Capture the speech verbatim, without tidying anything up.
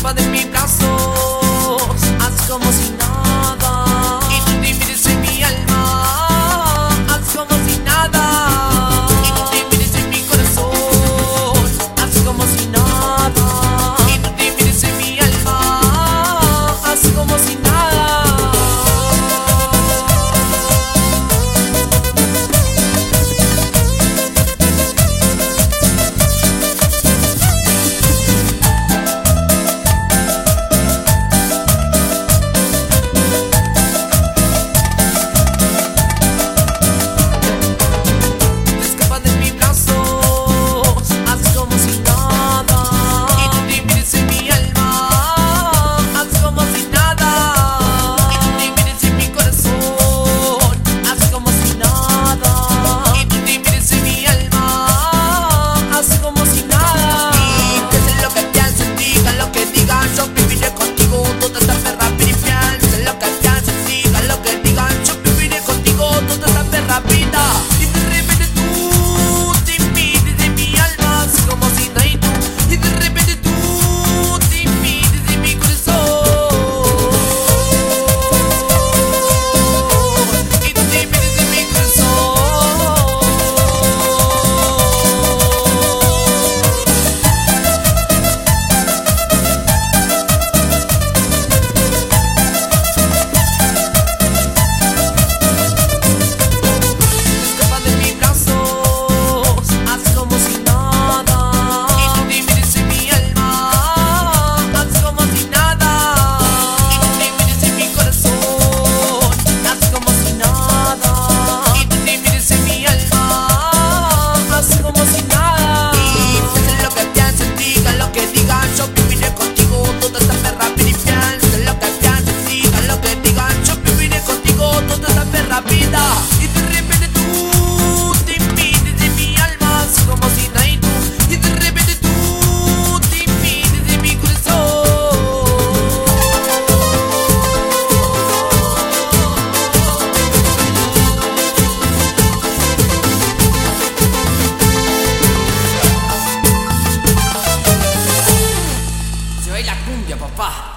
escapa de mis brazos, haz como si nada. Y tú te mires en mi alma, haz como si nada. Y tú te mires en mi corazón, haz como si nada. Y tú te mires en mi alma, haz como si nada. La cumbia, papá.